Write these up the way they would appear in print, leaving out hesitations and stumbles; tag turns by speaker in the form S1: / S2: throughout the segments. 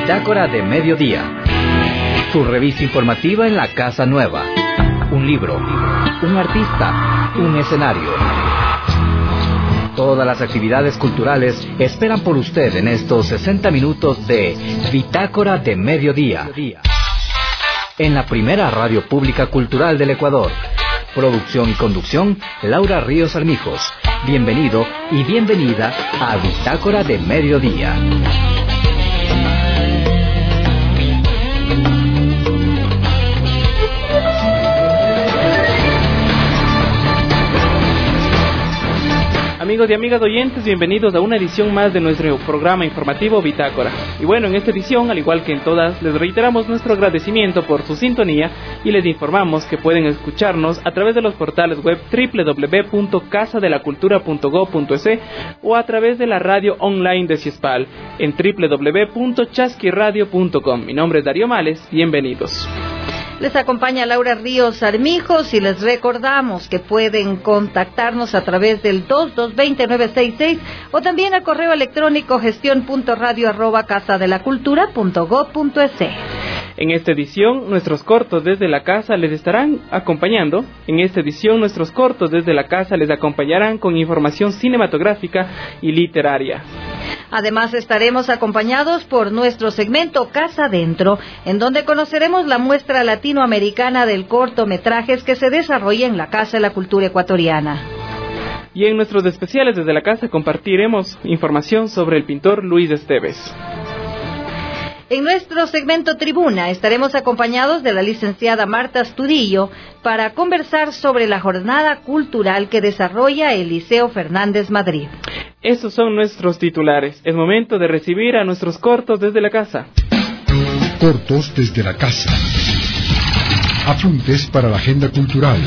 S1: Bitácora de Mediodía, su revista informativa en la Casa Nueva. Un libro, un artista, un escenario. Todas las actividades culturales esperan por usted en estos 60 minutos de Bitácora de Mediodía. En la primera radio pública cultural del Ecuador. Producción y conducción, Laura Ríos Armijos. Bienvenido y bienvenida a Bitácora de Mediodía.
S2: Amigos y amigas oyentes, bienvenidos a una edición más de nuestro programa informativo Bitácora. Y bueno, en esta edición, al igual que en todas, les reiteramos nuestro agradecimiento por su sintonía y les informamos que pueden escucharnos a través de los portales web www.casadelacultura.go.es o a través de la radio online de Ciespal en www.chasquiradio.com. Mi nombre es Darío Males, bienvenidos.
S3: Les acompaña Laura Ríos Armijos y les recordamos que pueden contactarnos a través del 2220-966 o también al correo electrónico gestion.radio@casadelacultura.go.es.
S2: En esta edición, nuestros cortos desde la casa les estarán acompañando. Les acompañarán con información cinematográfica y literaria.
S3: Además, estaremos acompañados por nuestro segmento Casa Adentro, en donde conoceremos la muestra latinoamericana del cortometrajes que se desarrolla en la Casa de la Cultura Ecuatoriana.
S2: Y en nuestros especiales desde la casa compartiremos información sobre el pintor Luis Esteves.
S3: En nuestro segmento Tribuna estaremos acompañados de la licenciada Marta Astudillo para conversar sobre la jornada cultural que desarrolla el Liceo Fernández Madrid.
S2: Estos son nuestros titulares. Es momento de recibir a nuestros cortos desde la casa.
S4: Cortos desde la casa. Apuntes para la agenda cultural.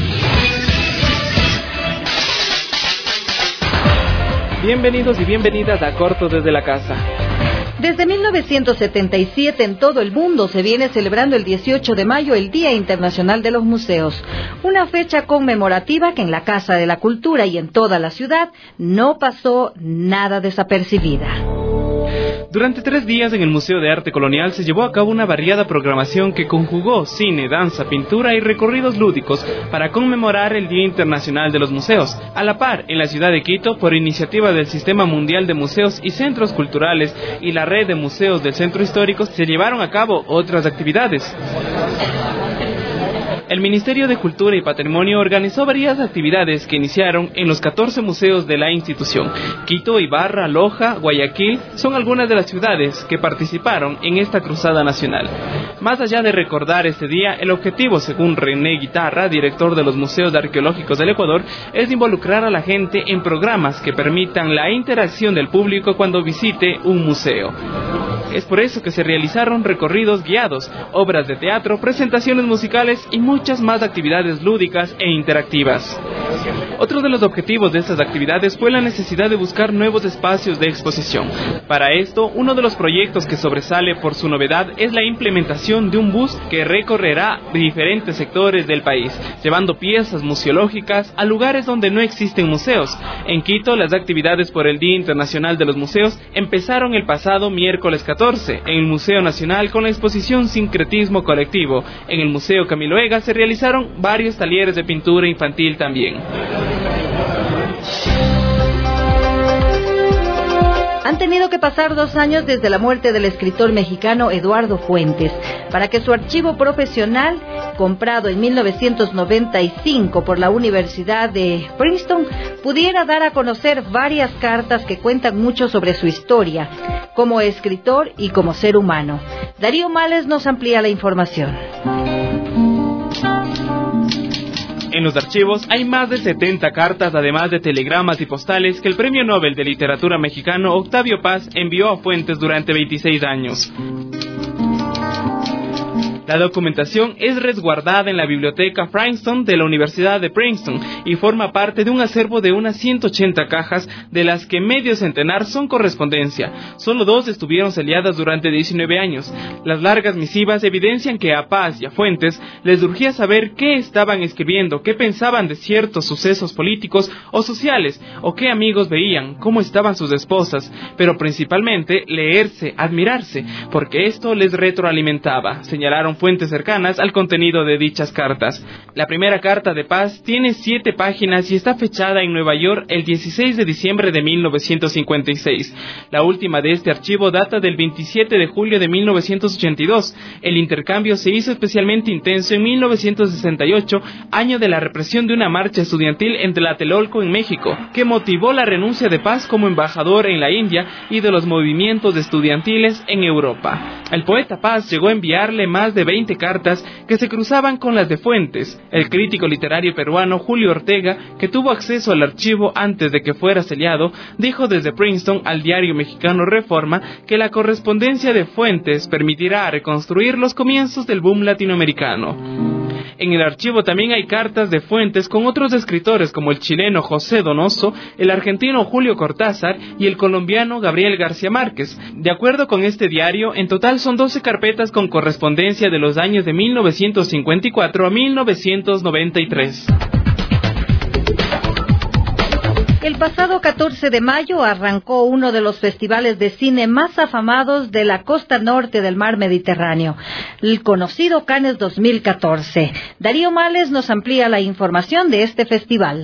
S2: Bienvenidos y bienvenidas a Cortos desde la casa.
S3: Desde 1977 en todo el mundo se viene celebrando el 18 de mayo el Día Internacional de los Museos, una fecha conmemorativa que en la Casa de la Cultura y en toda la ciudad no pasó nada desapercibida.
S2: Durante 3 días en el Museo de Arte Colonial se llevó a cabo una variada programación que conjugó cine, danza, pintura y recorridos lúdicos para conmemorar el Día Internacional de los Museos. A la par, en la ciudad de Quito, por iniciativa del Sistema Mundial de Museos y Centros Culturales y la Red de Museos del Centro Histórico, se llevaron a cabo otras actividades. El Ministerio de Cultura y Patrimonio organizó varias actividades que iniciaron en los 14 museos de la institución. Quito, Ibarra, Loja, Guayaquil son algunas de las ciudades que participaron en esta cruzada nacional. Más allá de recordar este día, el objetivo, según René Guitarra, director de los Museos Arqueológicos del Ecuador, es involucrar a la gente en programas que permitan la interacción del público cuando visite un museo. Es por eso que se realizaron recorridos guiados, obras de teatro, presentaciones musicales y muchas más actividades lúdicas e interactivas. Otro de los objetivos de estas actividades fue la necesidad de buscar nuevos espacios de exposición. Para esto, uno de los proyectos que sobresale por su novedad es la implementación de un bus que recorrerá diferentes sectores del país, llevando piezas museológicas a lugares donde no existen museos. En Quito, las actividades por el Día Internacional de los Museos empezaron el pasado miércoles 14 en el Museo Nacional con la exposición Sincretismo Colectivo. En el Museo Camilo Egas se realizaron varios talleres de pintura infantil también.
S3: Han tenido que pasar 2 años desde la muerte del escritor mexicano Eduardo Fuentes para que su archivo profesional, comprado en 1995 por la Universidad de Princeton, pudiera dar a conocer varias cartas que cuentan mucho sobre su historia como escritor y como ser humano. Darío Males nos amplía la información.
S2: En los archivos hay más de 70 cartas, además de telegramas y postales que el Premio Nobel de Literatura mexicano Octavio Paz envió a Fuentes durante 26 años. La documentación es resguardada en la biblioteca Princeton de la Universidad de Princeton y forma parte de un acervo de unas 180 cajas, de las que medio centenar son correspondencia. Solo 2 estuvieron selladas durante 19 años. Las largas misivas evidencian que a Paz y a Fuentes les urgía saber qué estaban escribiendo, qué pensaban de ciertos sucesos políticos o sociales, o qué amigos veían, cómo estaban sus esposas, pero principalmente leerse, admirarse, porque esto les retroalimentaba, señalaron fuentes cercanas al contenido de dichas cartas. La primera carta de Paz tiene 7 páginas y está fechada en Nueva York el 16 de diciembre de 1956. La última de este archivo data del 27 de julio de 1982. El intercambio se hizo especialmente intenso en 1968, año de la represión de una marcha estudiantil en Tlatelolco, en México, que motivó la renuncia de Paz como embajador en la India y de los movimientos estudiantiles en Europa. El poeta Paz llegó a enviarle más de 20 cartas que se cruzaban con las de Fuentes. El crítico literario peruano Julio Ortega, que tuvo acceso al archivo antes de que fuera sellado, dijo desde Princeton al diario mexicano Reforma que la correspondencia de Fuentes permitirá reconstruir los comienzos del boom latinoamericano. En el archivo también hay cartas de Fuentes con otros escritores como el chileno José Donoso, el argentino Julio Cortázar y el colombiano Gabriel García Márquez. De acuerdo con este diario, en total son 12 carpetas con correspondencia de los años de 1954 a 1993.
S3: El pasado 14 de mayo arrancó uno de los festivales de cine más afamados de la costa norte del mar Mediterráneo, el conocido Cannes 2014. Darío Males nos amplía la información de este festival.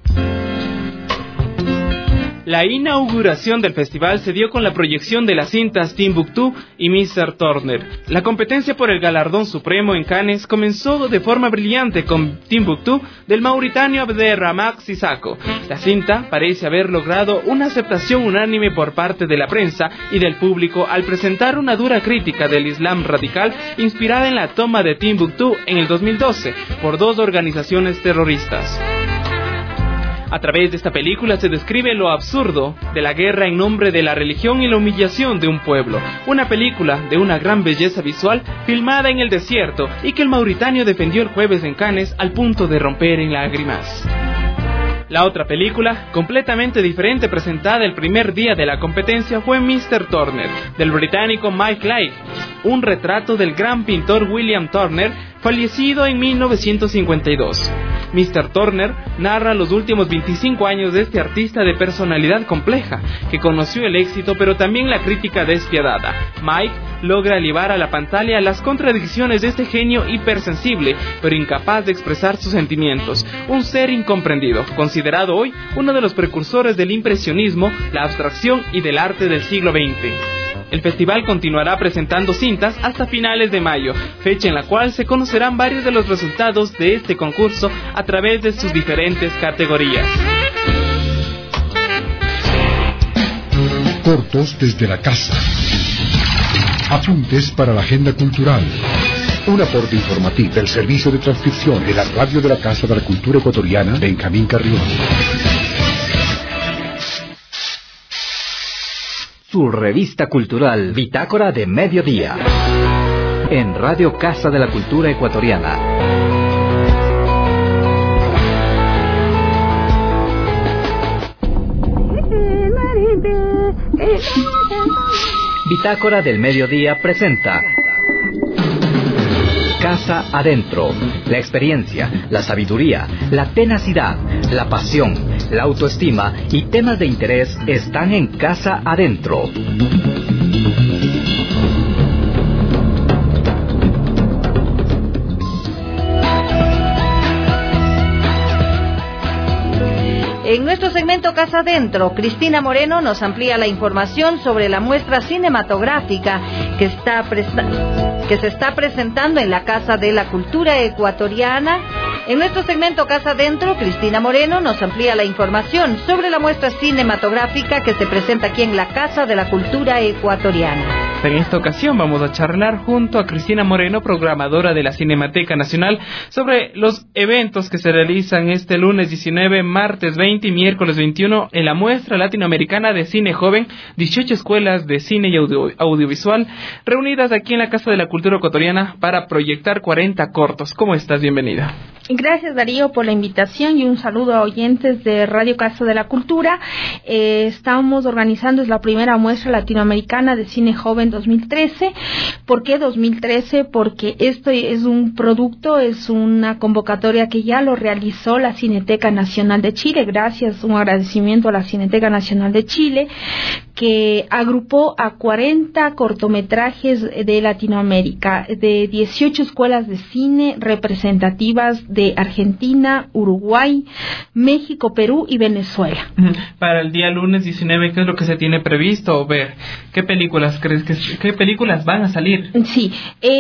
S2: La inauguración del festival se dio con la proyección de las cintas Timbuktu y Mr. Turner. La competencia por el galardón supremo en Cannes comenzó de forma brillante con Timbuktu del mauritano Abderrahmane Sissako. La cinta parece haber logrado una aceptación unánime por parte de la prensa y del público al presentar una dura crítica del Islam radical inspirada en la toma de Timbuktu en el 2012 por 2 organizaciones terroristas. A través de esta película se describe lo absurdo de la guerra en nombre de la religión y la humillación de un pueblo. Una película de una gran belleza visual, filmada en el desierto y que el mauritano defendió el jueves en Cannes al punto de romper en lágrimas. La otra película, completamente diferente, presentada el primer día de la competencia, fue Mr. Turner, del británico Mike Leigh, un retrato del gran pintor William Turner, fallecido en 1952. Mr. Turner narra los últimos 25 años de este artista de personalidad compleja, que conoció el éxito pero también la crítica despiadada. Mike logra elevar a la pantalla las contradicciones de este genio hipersensible, pero incapaz de expresar sus sentimientos. Un ser incomprendido, considerado hoy uno de los precursores del impresionismo, la abstracción y del arte del siglo XX. El festival continuará presentando cintas hasta finales de mayo, fecha en la cual se conocerán varios de los resultados de este concurso a través de sus diferentes categorías.
S4: Cortos desde la casa. Apuntes para la agenda cultural. Un aporte informativo del servicio de transcripción de la radio de la Casa de la Cultura Ecuatoriana, Benjamín Carrión.
S1: Su revista cultural Bitácora de Mediodía, en Radio Casa de la Cultura Ecuatoriana. Bitácora del Mediodía presenta Casa Adentro. La experiencia, la sabiduría, la tenacidad, la pasión, la autoestima y temas de interés están en Casa Adentro.
S3: En nuestro segmento Casa Adentro, Cristina Moreno nos amplía la información sobre la muestra cinematográfica que se está presentando en la Casa de la Cultura Ecuatoriana. En nuestro segmento Casa Adentro, Cristina Moreno nos amplía la información sobre la muestra cinematográfica que se presenta aquí en la Casa de la Cultura Ecuatoriana.
S2: En esta ocasión vamos a charlar junto a Cristina Moreno, programadora de la Cinemateca Nacional, sobre los eventos que se realizan este lunes 19, martes 20 y miércoles 21 en la muestra latinoamericana de cine joven, 18 escuelas de cine y audiovisual reunidas aquí en la Casa de la Cultura Ecuatoriana para proyectar 40 cortos. ¿Cómo estás? Bienvenida.
S5: Gracias, Darío, por la invitación y un saludo a oyentes de Radio Casa de la Cultura. Estamos organizando la primera muestra latinoamericana de cine joven 2013. ¿Por qué 2013? Porque esto es un producto, es una convocatoria que ya lo realizó la Cineteca Nacional de Chile. Gracias, un agradecimiento a la Cineteca Nacional de Chile, que agrupó a 40 cortometrajes de Latinoamérica, de 18 escuelas de cine representativas de Argentina, Uruguay, México, Perú y Venezuela.
S2: Para el día lunes 19, ¿qué es lo que se tiene previsto ver? ¿Qué películas crees qué películas van a salir?
S5: Sí,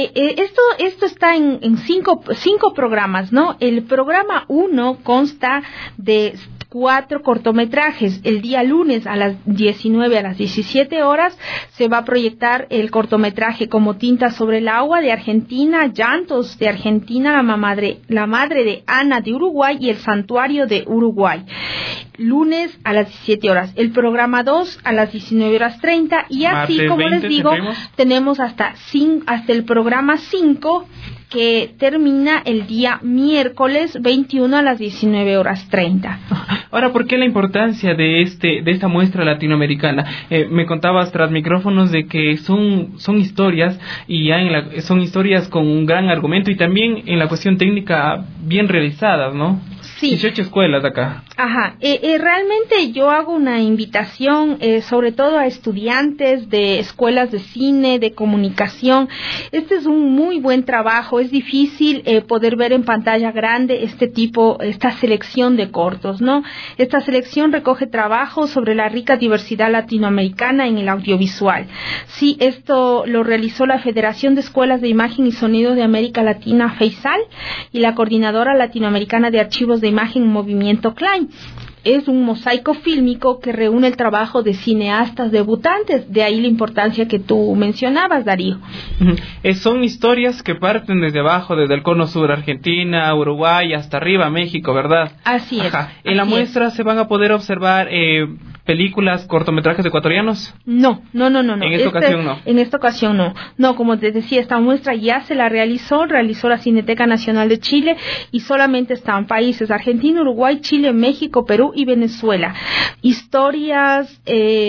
S5: esto está en cinco programas, ¿no? El programa 1 consta de 4 cortometrajes. El día lunes a las 19 a las 17 horas se va a proyectar el cortometraje Como tinta sobre el agua de Argentina, Llantos de Argentina, la madre de Ana de Uruguay y El santuario de Uruguay. Lunes a las 17 horas. El programa 2 a las 19:30 y así, martes como 20, les digo, tenemos hasta el programa 5 que termina el día miércoles 21 a las 19:30.
S2: Ahora, ¿por qué la importancia de esta muestra latinoamericana? Me contabas tras micrófonos de que son historias y son historias con un gran argumento y también en la cuestión técnica bien realizadas, ¿no?
S5: Sí.
S2: 18 escuelas de acá.
S5: Ajá. Realmente yo hago una invitación, sobre todo a estudiantes de escuelas de cine, de comunicación. Este es un muy buen trabajo. Es difícil poder ver en pantalla grande esta selección de cortos, ¿no? Esta selección recoge trabajos sobre la rica diversidad latinoamericana en el audiovisual. Sí, esto lo realizó la Federación de Escuelas de Imagen y Sonido de América Latina, FEISAL, y la Coordinadora Latinoamericana de Archivos de Imagen Movimiento Klein. Es un mosaico fílmico que reúne el trabajo de cineastas debutantes, de ahí la importancia que tú mencionabas, Darío.
S2: Son historias que parten desde abajo, desde el cono sur, Argentina, Uruguay, hasta arriba, México, ¿verdad?
S5: Así es.
S2: Ajá. ¿En la muestra se van a poder observar películas, cortometrajes ecuatorianos?
S5: No.
S2: En esta ocasión no.
S5: En esta ocasión no. No, como te decía, esta muestra ya se la realizó la Cineteca Nacional de Chile y solamente están países Argentina, Uruguay, Chile, México, Perú y Venezuela. Historias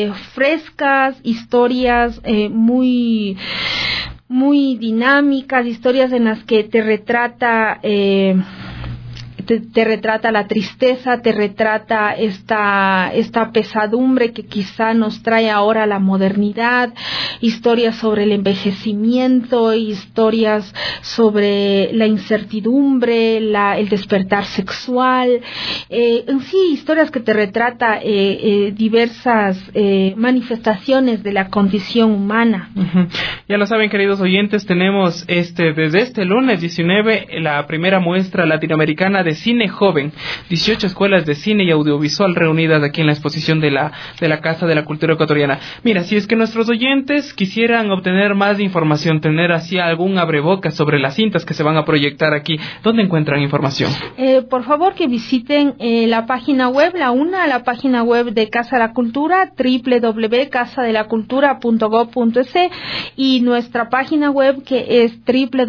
S5: frescas, historias muy dinámicas, historias en las que te retrata la tristeza, te retrata esta pesadumbre que quizá nos trae ahora la modernidad, historias sobre el envejecimiento, historias sobre la incertidumbre, el despertar sexual, sí, historias que te retrata diversas manifestaciones de la condición humana.
S2: Ya lo saben, queridos oyentes, tenemos desde este lunes 19 la primera muestra latinoamericana de cine joven, 18 escuelas de cine y audiovisual reunidas aquí en la exposición de la Casa de la Cultura Ecuatoriana. Mira, si es que nuestros oyentes quisieran obtener más información, tener así algún abrebocas sobre las cintas que se van a proyectar aquí, ¿dónde encuentran información?
S5: Por favor, que visiten la página web, la página web de Casa de la Cultura, www.casadelacultura.gov.es, y nuestra página web, que es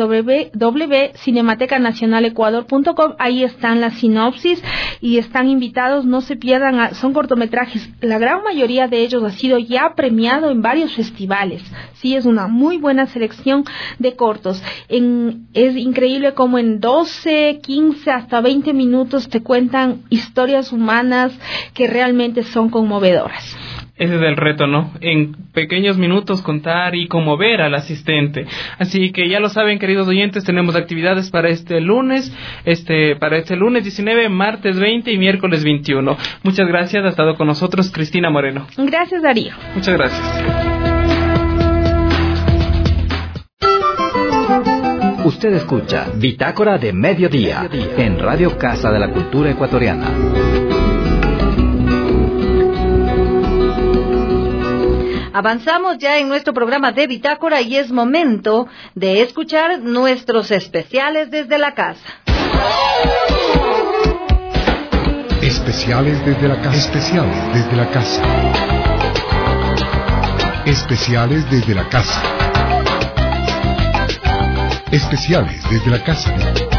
S5: www.cinematecanacionalecuador.com. Ahí están las sinopsis y están invitados, no se pierdan, son cortometrajes, la gran mayoría de ellos ha sido ya premiado en varios festivales. Sí, es una muy buena selección de cortos. Es increíble cómo en 12, 15, hasta 20 minutos te cuentan historias humanas que realmente son conmovedoras.
S2: Ese es el reto, ¿no? En pequeños minutos contar y conmover al asistente. Así que ya lo saben, queridos oyentes, tenemos actividades para este lunes 19, martes 20 y miércoles 21. Muchas gracias, ha estado con nosotros Cristina Moreno.
S5: Gracias, Darío.
S2: Muchas gracias.
S1: Usted escucha Bitácora de Mediodía en Radio Casa de la Cultura Ecuatoriana.
S3: Avanzamos ya en nuestro programa de Bitácora y es momento de escuchar nuestros especiales desde la casa.
S4: Especiales desde la casa. Especiales desde la casa. Especiales desde la casa. Especiales desde la casa.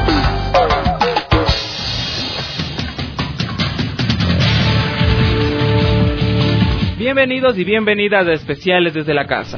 S2: Bienvenidos y bienvenidas a Especiales desde la casa.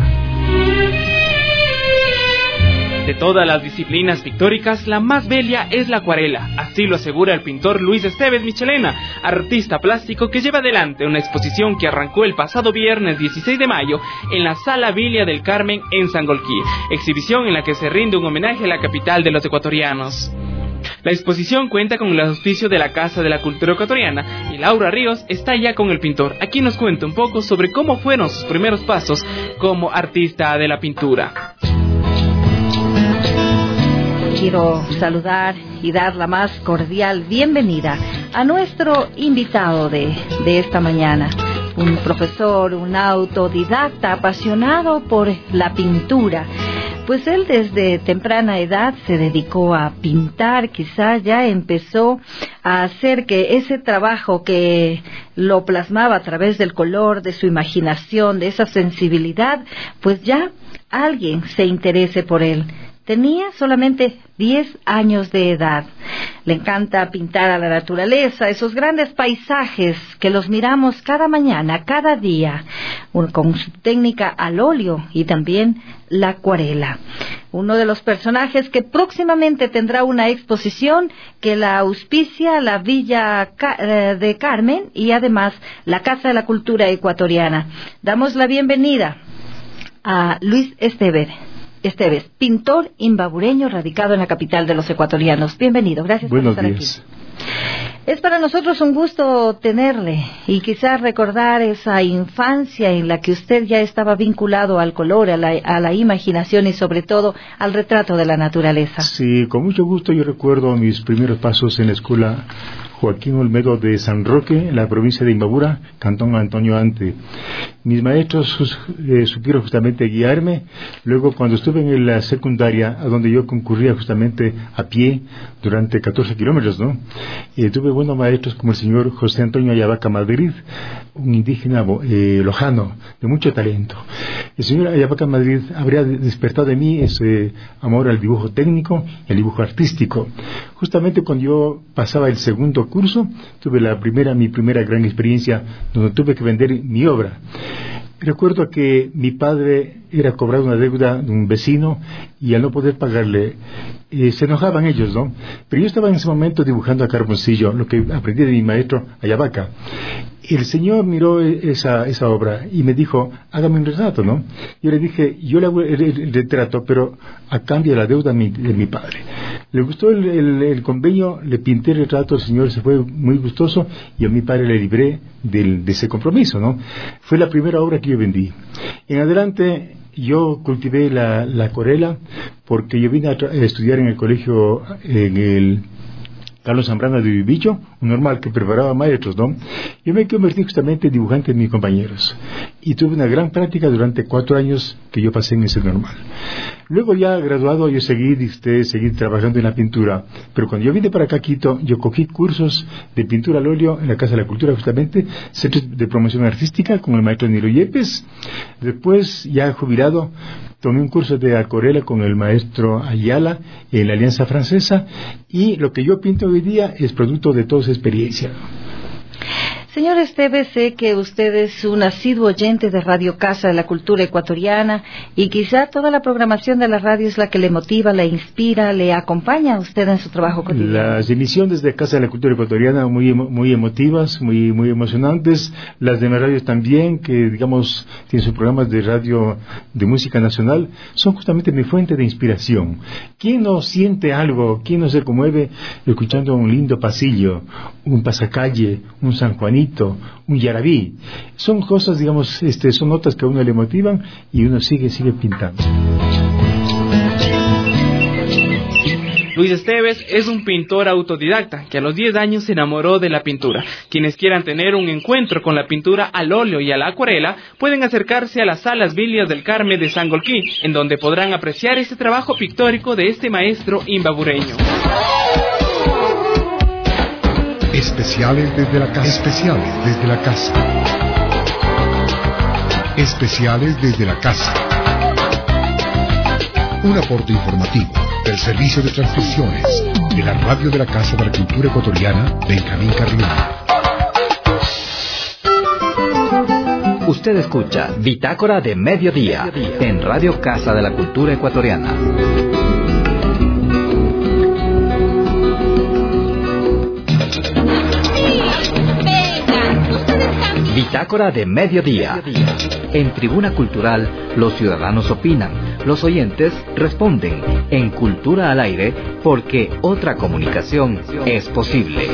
S2: De todas las disciplinas pictóricas, la más bella es la acuarela, así lo asegura el pintor Luis Esteves Michelena, artista plástico que lleva adelante una exposición que arrancó el pasado viernes 16 de mayo en la Sala Villa del Carmen en Sangolquí, exhibición en la que se rinde un homenaje a la capital de los ecuatorianos. La exposición cuenta con el auspicio de la Casa de la Cultura Ecuatoriana y Laura Ríos está ya con el pintor. Aquí nos cuenta un poco sobre cómo fueron sus primeros pasos como artista de la pintura.
S3: Quiero saludar y dar la más cordial bienvenida a nuestro invitado de esta mañana, un profesor, un autodidacta apasionado por la pintura. Pues él desde temprana edad se dedicó a pintar, quizá ya empezó a hacer que ese trabajo que lo plasmaba a través del color, de su imaginación, de esa sensibilidad, pues ya alguien se interese por él. Tenía solamente 10 años de edad. Le encanta pintar a la naturaleza, esos grandes paisajes que los miramos cada mañana, cada día, con su técnica al óleo y también la acuarela. Uno de los personajes que próximamente tendrá una exposición que la auspicia la Villa de Carmen y además la Casa de la Cultura Ecuatoriana. Damos la bienvenida a Luis Esteves, pintor imbabureño radicado en la capital de los ecuatorianos. Bienvenido, gracias por estar aquí. Es para nosotros un gusto tenerle y quizás recordar esa infancia en la que usted ya estaba vinculado al color, a la imaginación y sobre todo al retrato de la naturaleza.
S6: Sí, con mucho gusto. Yo recuerdo mis primeros pasos en la escuela Joaquín Olmedo de San Roque, en la provincia de Imbabura, Cantón Antonio Ante. Mis maestros supieron justamente guiarme. Luego, cuando estuve en la secundaria, a donde yo concurría justamente a pie durante 14 kilómetros, ¿no? Tuve buenos maestros como el señor José Antonio Ayabaca Madrid, un indígena lojano, de mucho talento. El señor Ayabaca Madrid habría despertado de mí ese amor al dibujo técnico y al dibujo artístico. Justamente cuando yo pasaba el segundo curso, tuve mi primera gran experiencia donde tuve que vender mi obra. Recuerdo que mi padre era cobrado una deuda de un vecino y al no poder pagarle, se enojaban ellos, ¿no? Pero yo estaba en ese momento dibujando a carboncillo, lo que aprendí de mi maestro Ayabaca. El señor miró esa obra y me dijo, hágame un retrato, ¿no? Yo le dije, yo le hago el retrato, pero a cambio de la deuda de mi padre. Le gustó el convenio, le pinté el retrato, el señor se fue muy gustoso y a mi padre le libré de ese compromiso, ¿no? Fue la primera obra que yo vendí. En adelante yo cultivé la acuarela porque yo vine a estudiar en el colegio, en el Carlos Zambrana de Vivicho, un normal que preparaba maestros, ¿no? Yo me convertí justamente en dibujante de mis compañeros y tuve una gran práctica durante 4 años que yo pasé en ese normal. Luego ya graduado yo seguí trabajando en la pintura, pero cuando yo vine para acá a Quito, yo cogí cursos de pintura al óleo en la Casa de la Cultura justamente, centro de promoción artística con el maestro Nilo Yepes. Después, ya jubilado, tomé un curso de acuarela con el maestro Ayala en la Alianza Francesa y lo que yo pinto hoy día es producto de toda esa experiencia.
S3: Señor Esteves, sé que usted es un asiduo oyente de Radio Casa de la Cultura Ecuatoriana y quizá toda la programación de la radio es la que le motiva, le inspira, le acompaña a usted en su trabajo cotidiano.
S6: Las emisiones de Casa de la Cultura Ecuatoriana muy emotivas, muy emocionantes. Las de radios también, que digamos tienen sus programas de radio de música nacional, son justamente mi fuente de inspiración. ¿Quién no siente algo? ¿Quién no se conmueve escuchando un lindo pasillo, un pasacalle, un San Juanito, un yarabí? Son cosas, digamos, son notas que a uno le motivan y uno sigue pintando.
S2: Luis Esteves es un pintor autodidacta que a los 10 años se enamoró de la pintura. Quienes quieran tener un encuentro con la pintura al óleo y a la acuarela pueden acercarse a las salas Villas del Carmen de Sangolquí, en donde podrán apreciar este trabajo pictórico de este maestro imbabureño.
S4: Especiales desde la casa. Especiales desde la casa. Especiales desde la casa. Un aporte informativo del Servicio de Transmisiones de la Radio de la Casa de la Cultura Ecuatoriana, Benjamín Carrión.
S1: Usted escucha Bitácora de Mediodía en Radio Casa de la Cultura Ecuatoriana. Bitácora de Mediodía. En Tribuna Cultural, los ciudadanos opinan, los oyentes responden. En Cultura al Aire, porque otra comunicación es posible.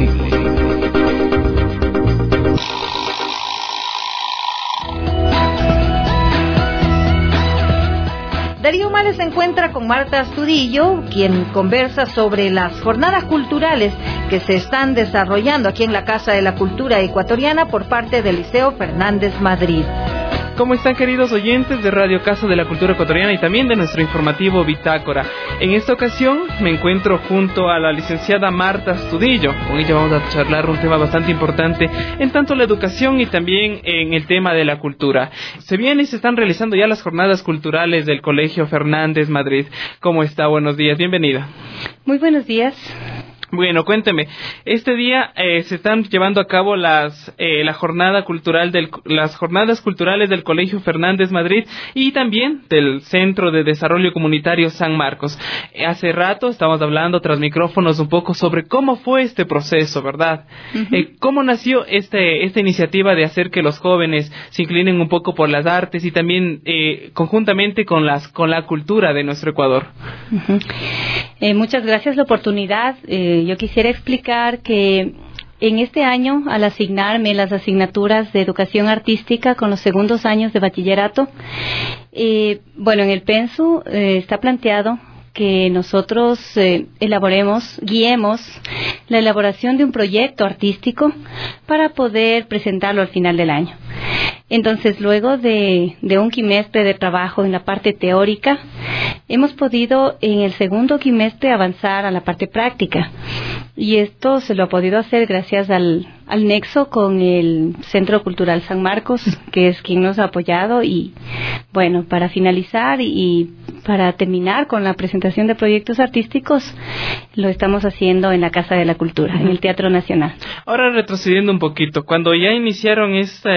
S3: Darío Males se encuentra con Marta Astudillo, quien conversa sobre las jornadas culturales que se están desarrollando aquí en la Casa de la Cultura Ecuatoriana por parte del Liceo Fernández Madrid.
S2: ¿Cómo están, queridos oyentes de Radio Casa de la Cultura Ecuatoriana y también de nuestro informativo Bitácora? En esta ocasión me encuentro junto a la licenciada Marta Astudillo. Con ella vamos a charlar un tema bastante importante en tanto la educación y también en el tema de la cultura. Se están realizando ya las jornadas culturales del Colegio Fernández Madrid. ¿Cómo está? Buenos días, bienvenida.
S5: Muy buenos días.
S2: Bueno, cuénteme, este día se están llevando a cabo las jornadas culturales del Colegio Fernández Madrid y también del Centro de Desarrollo Comunitario San Marcos. Hace rato estábamos hablando tras micrófonos un poco sobre cómo fue este proceso, ¿verdad? Uh-huh. ¿Cómo nació esta iniciativa de hacer que los jóvenes se inclinen un poco por las artes y también conjuntamente con la cultura de nuestro Ecuador?
S7: Uh-huh. Muchas gracias la oportunidad. Yo quisiera explicar que en este año, al asignarme las asignaturas de educación artística con los segundos años de bachillerato, en el PENSU está planteado que nosotros guiemos la elaboración de un proyecto artístico para poder presentarlo al final del año. Entonces, luego de un quimestre de trabajo en la parte teórica, hemos podido en el segundo quimestre avanzar a la parte práctica. Y esto se lo ha podido hacer gracias al nexo con el Centro Cultural San Marcos, que es quien nos ha apoyado. Y bueno, para finalizar y para terminar con la presentación de proyectos artísticos, lo estamos haciendo en la Casa de la Cultura, en el Teatro Nacional.
S2: Ahora retrocediendo un poquito, cuando ya iniciaron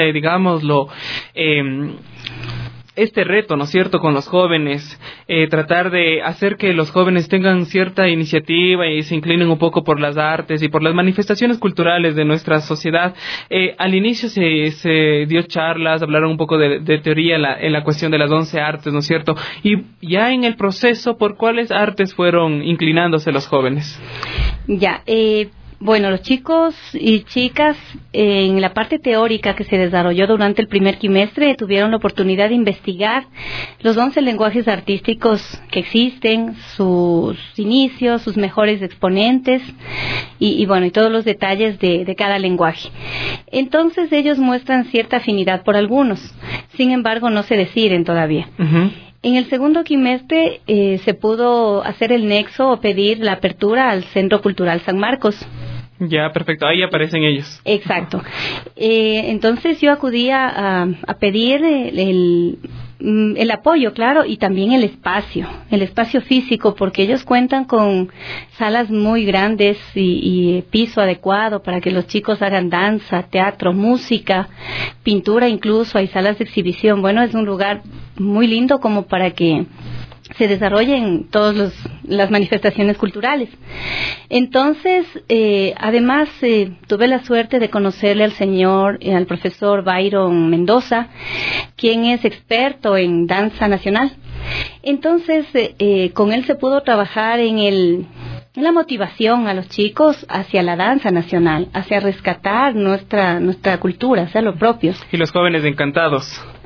S2: este reto, ¿no es cierto?, con los jóvenes, tratar de hacer que los jóvenes tengan cierta iniciativa y se inclinen un poco por las artes y por las manifestaciones culturales de nuestra sociedad. Al inicio se dio charlas, hablaron un poco de teoría en la cuestión de las 11 artes, ¿no es cierto? Y ya en el proceso, ¿por cuáles artes fueron inclinándose los jóvenes?
S7: Bueno, los chicos y chicas en la parte teórica que se desarrolló durante el primer quimestre tuvieron la oportunidad de investigar los 11 lenguajes artísticos que existen, sus inicios, sus mejores exponentes y todos los detalles de cada lenguaje. Entonces ellos muestran cierta afinidad por algunos, sin embargo no se deciden todavía. Uh-huh. En el segundo quimestre se pudo hacer el nexo o pedir la apertura al Centro Cultural San Marcos.
S2: Ya, perfecto, ahí aparecen ellos.
S7: Exacto. Entonces yo acudía a pedir el apoyo, claro, y también el espacio físico, porque ellos cuentan con salas muy grandes y piso adecuado para que los chicos hagan danza, teatro, música, pintura, incluso hay salas de exhibición. Bueno, es un lugar muy lindo como para que se desarrollen todas las manifestaciones culturales. Entonces, además, tuve la suerte de conocerle al profesor Byron Mendoza, quien es experto en danza nacional. Entonces, con él se pudo trabajar en la motivación a los chicos hacia la danza nacional, hacia rescatar nuestra cultura, hacia lo propio.
S2: Y los jóvenes encantados.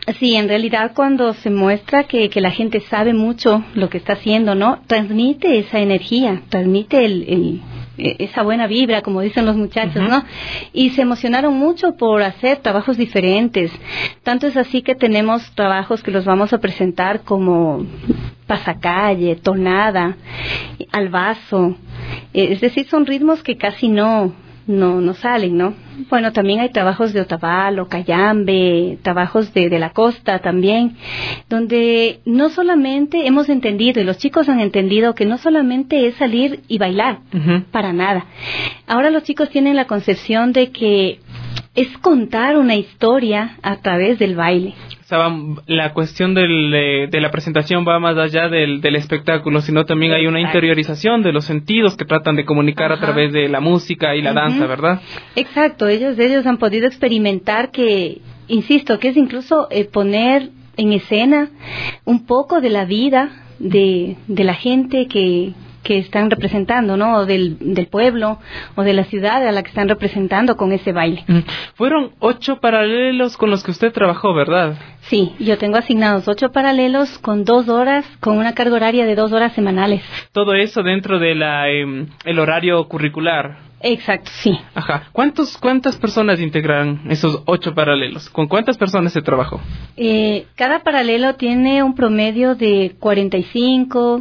S7: Sí, en realidad cuando se muestra que la gente sabe mucho lo que está haciendo, ¿no? Transmite esa energía, transmite esa buena vibra, como dicen los muchachos, ¿no? Y se emocionaron mucho por hacer trabajos diferentes. Tanto es así que tenemos trabajos que los vamos a presentar como pasacalle, tonada, albazo. Es decir, son ritmos que casi no salen, ¿no? Bueno, también hay trabajos de Otavalo, Cayambe, trabajos de la costa también, donde no solamente hemos entendido, y los chicos han entendido, que no solamente es salir y bailar, para nada. Ahora los chicos tienen la concepción de que es contar una historia a través del baile.
S2: O sea, la cuestión de la presentación va más allá del espectáculo, sino también hay una interiorización de los sentidos que tratan de comunicar a través de la música y la danza, ¿verdad?
S7: Exacto, ellos han podido experimentar que, insisto, que es incluso poner en escena un poco de la vida de la gente que están representando, ¿no? O del pueblo o de la ciudad a la que están representando con ese baile.
S2: Fueron 8 paralelos con los que usted trabajó, ¿verdad?
S7: Sí, yo tengo asignados 8 paralelos con 2 horas, con una carga horaria de 2 horas semanales.
S2: Todo eso dentro de el horario curricular.
S7: Exacto, sí.
S2: Ajá. ¿Cuántas personas integran esos 8 paralelos? ¿Con cuántas personas se trabajó?
S7: Cada paralelo tiene un promedio de 45,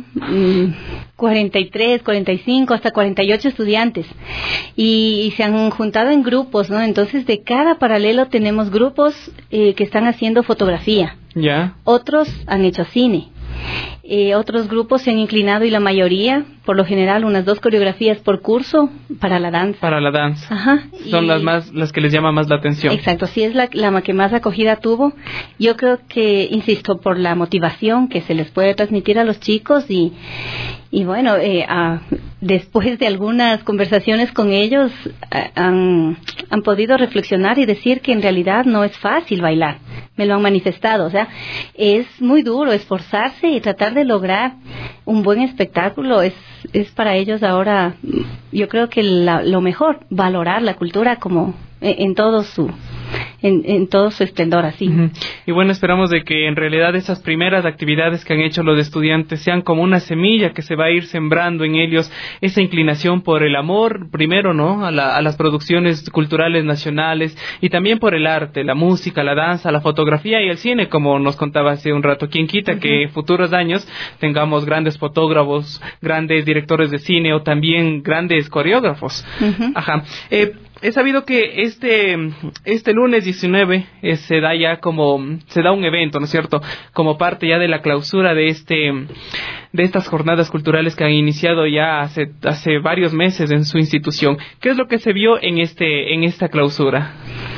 S7: 43, 45, hasta 48 estudiantes. Y se han juntado en grupos, ¿no? Entonces, de cada paralelo tenemos grupos que están haciendo fotografía.
S2: Ya.
S7: Otros han hecho cine. Otros grupos se han inclinado, y la mayoría, por lo general, unas 2 coreografías por curso para la danza.
S2: Para la danza.
S7: Ajá.
S2: Son las que les llama más la atención.
S7: Exacto, sí, es la que más acogida tuvo. Yo creo que, insisto, por la motivación que se les puede transmitir a los chicos y bueno, después de algunas conversaciones con ellos, han podido reflexionar y decir que en realidad no es fácil bailar. Me lo han manifestado, o sea, es muy duro esforzarse y tratar de lograr un buen espectáculo. Es para ellos ahora, yo creo que lo mejor, valorar la cultura como en todo su esplendor, así.
S2: Y bueno, esperamos de que en realidad esas primeras actividades que han hecho los estudiantes sean como una semilla que se va a ir sembrando en ellos esa inclinación por el amor, primero, ¿no? A las producciones culturales nacionales, y también por el arte, la música, la danza, la fotografía y el cine, como nos contaba hace un rato. ¿Quién quita que en futuros años tengamos grandes fotógrafos, grandes directores de cine o también grandes coreógrafos? Ajá. He sabido que este lunes 19 se da un evento, ¿no es cierto? Como parte ya de la clausura de estas jornadas culturales que han iniciado ya hace varios meses en su institución. ¿Qué es lo que se vio en esta clausura?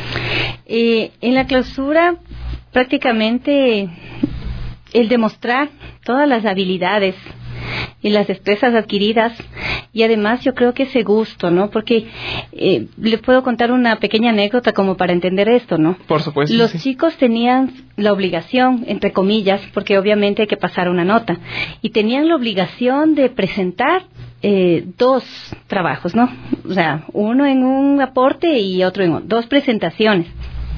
S7: En la clausura, prácticamente el demostrar todas las habilidades y las destrezas adquiridas, y además yo creo que ese gusto, ¿no? Porque le puedo contar una pequeña anécdota como para entender esto, ¿no?
S2: Por supuesto.
S7: Los
S2: sí.
S7: chicos tenían la obligación, entre comillas, porque obviamente hay que pasar una nota, y tenían la obligación de presentar 2 trabajos, ¿no? O sea, uno en un aporte y otro en 2 presentaciones.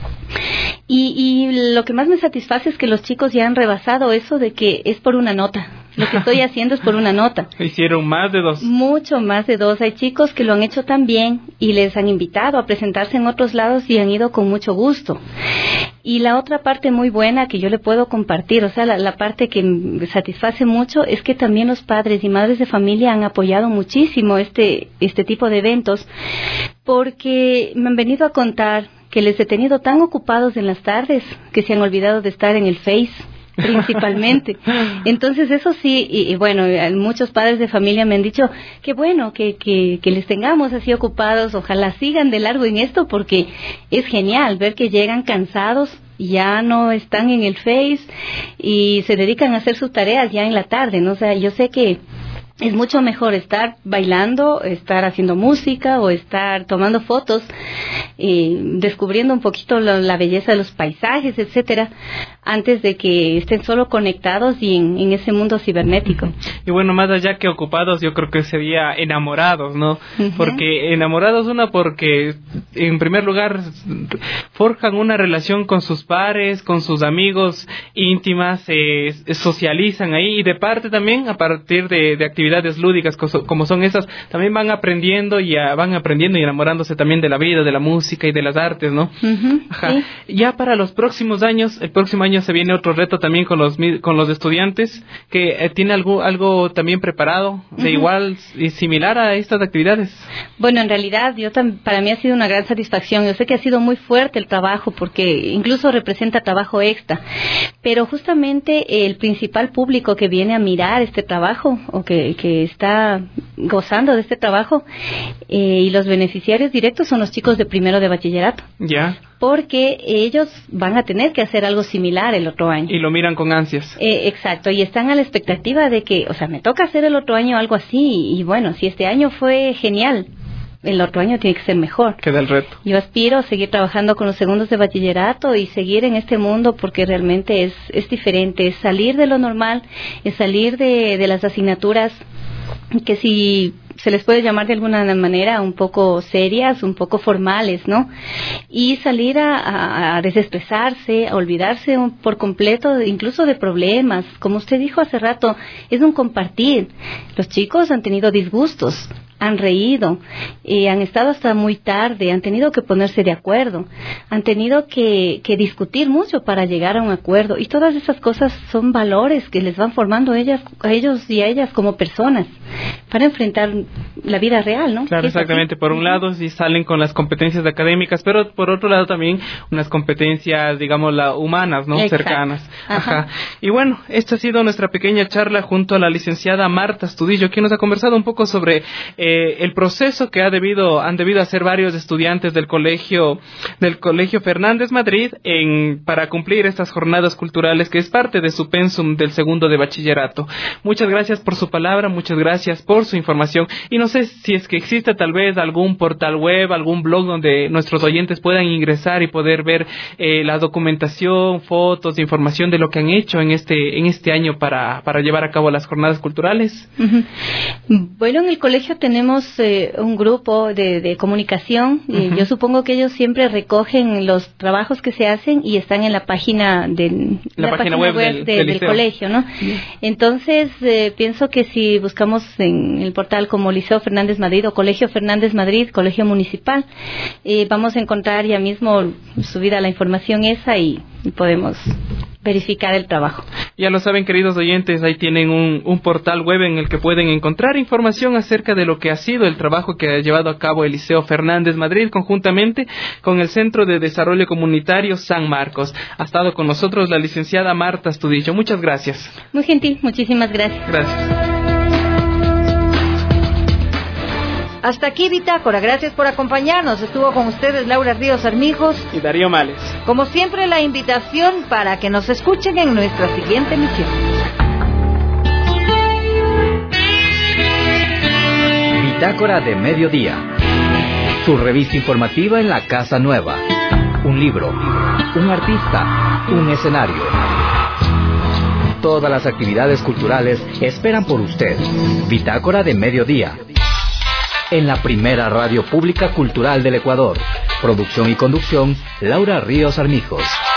S7: Y lo que más me satisface es que los chicos ya han rebasado eso de que es por una nota. Lo que estoy haciendo es por una nota.
S2: Hicieron más de 2.
S7: Mucho más de 2. Hay chicos que lo han hecho tan bien y les han invitado a presentarse en otros lados y han ido con mucho gusto. Y la otra parte muy buena que yo le puedo compartir, o sea, la parte que me satisface mucho, es que también los padres y madres de familia han apoyado muchísimo este tipo de eventos, porque me han venido a contar que les he tenido tan ocupados en las tardes que se han olvidado de estar en el Face, principalmente. Entonces eso sí, y bueno, muchos padres de familia me han dicho que bueno, que les tengamos así ocupados, ojalá sigan de largo en esto, porque es genial ver que llegan cansados, ya no están en el Face y se dedican a hacer sus tareas ya en la tarde, ¿no? O sea, yo sé que Es mucho mejor estar bailando, estar haciendo música o estar tomando fotos, descubriendo un poquito la belleza de los paisajes, etcétera, antes de que estén solo conectados y en ese mundo cibernético.
S2: Y bueno, más allá que ocupados, yo creo que sería enamorados, ¿no? Uh-huh. Porque enamorados, porque en primer lugar forjan una relación con sus pares, con sus amigos íntimas, socializan ahí, y de parte también a partir de actividades lúdicas como son esas, también van aprendiendo y enamorándose también de la vida, de la música y de las artes, ¿no? Uh-huh, ajá. Sí. Ya para los próximos años, el próximo año se viene otro reto también con los estudiantes, que tiene algo también preparado, de igual y similar a estas actividades.
S7: Bueno, en realidad para mí ha sido una gran satisfacción. Yo sé que ha sido muy fuerte el trabajo, porque incluso representa trabajo extra, pero justamente el principal público que viene a mirar este trabajo, o que está gozando de este trabajo, y los beneficiarios directos son los chicos de primero de bachillerato.
S2: Ya.
S7: Porque ellos van a tener que hacer algo similar el otro año.
S2: Y lo miran con ansias.
S7: Exacto, y están a la expectativa de que, me toca hacer el otro año algo así, y bueno, si este año fue genial, el otro año tiene que ser mejor.
S2: Queda el reto.
S7: Yo aspiro a seguir trabajando con los segundos de bachillerato y seguir en este mundo, porque realmente es diferente, es salir de lo normal, es salir de las asignaturas que si se les puede llamar de alguna manera un poco serias, un poco formales, ¿no? Y salir a desestresarse, a olvidarse por completo incluso de problemas. Como usted dijo hace rato, es un compartir. Los chicos han tenido disgustos, han reído, han estado hasta muy tarde, han tenido que ponerse de acuerdo, han tenido que discutir mucho para llegar a un acuerdo, y todas esas cosas son valores que les van formando a ellos y a ellas como personas para enfrentar la vida real, ¿no?
S2: Claro, exactamente. Por un lado sí salen con las competencias académicas, pero por otro lado también unas competencias, digamos, humanas, ¿no? Exacto. Cercanas. Ajá. Y bueno, esta ha sido nuestra pequeña charla junto a la licenciada Marta Astudillo, quien nos ha conversado un poco sobre el proceso que han debido hacer varios estudiantes del colegio Fernández Madrid para cumplir estas jornadas culturales, que es parte de su pensum del segundo de bachillerato. Muchas gracias por su palabra, muchas gracias por su información, y no sé si es que existe tal vez algún portal web, algún blog donde nuestros oyentes puedan ingresar y poder ver la documentación, fotos, información de lo que han hecho en este año para llevar a cabo las jornadas culturales.
S7: Uh-huh. Bueno, en el colegio tenemos un grupo de comunicación. Uh-huh. Yo supongo que ellos siempre recogen los trabajos que se hacen y están en la página
S2: la página web del
S7: colegio, ¿no? Uh-huh. Entonces pienso que si buscamos en el portal como Liceo Fernández Madrid o Colegio Fernández Madrid, Colegio Municipal, vamos a encontrar ya mismo subida la información esa y podemos verificar el trabajo.
S2: Ya lo saben, queridos oyentes, ahí tienen un portal web en el que pueden encontrar información acerca de lo que ha sido el trabajo que ha llevado a cabo el Liceo Fernández Madrid conjuntamente con el Centro de Desarrollo Comunitario San Marcos. Ha estado con nosotros la licenciada Marta Astudillo. Muchas gracias.
S7: Muy gentil, muchísimas gracias.
S2: Gracias.
S3: Hasta aquí Bitácora, gracias por acompañarnos. Estuvo con ustedes Laura Ríos Armijos
S2: y Darío Males.
S3: Como siempre, la invitación para que nos escuchen en nuestra siguiente emisión.
S1: Bitácora de Mediodía, su revista informativa en la Casa Nueva. Un libro, un artista, un escenario. Todas las actividades culturales esperan por usted. Bitácora de Mediodía, en la primera radio pública cultural del Ecuador. Producción y conducción, Laura Ríos Armijos.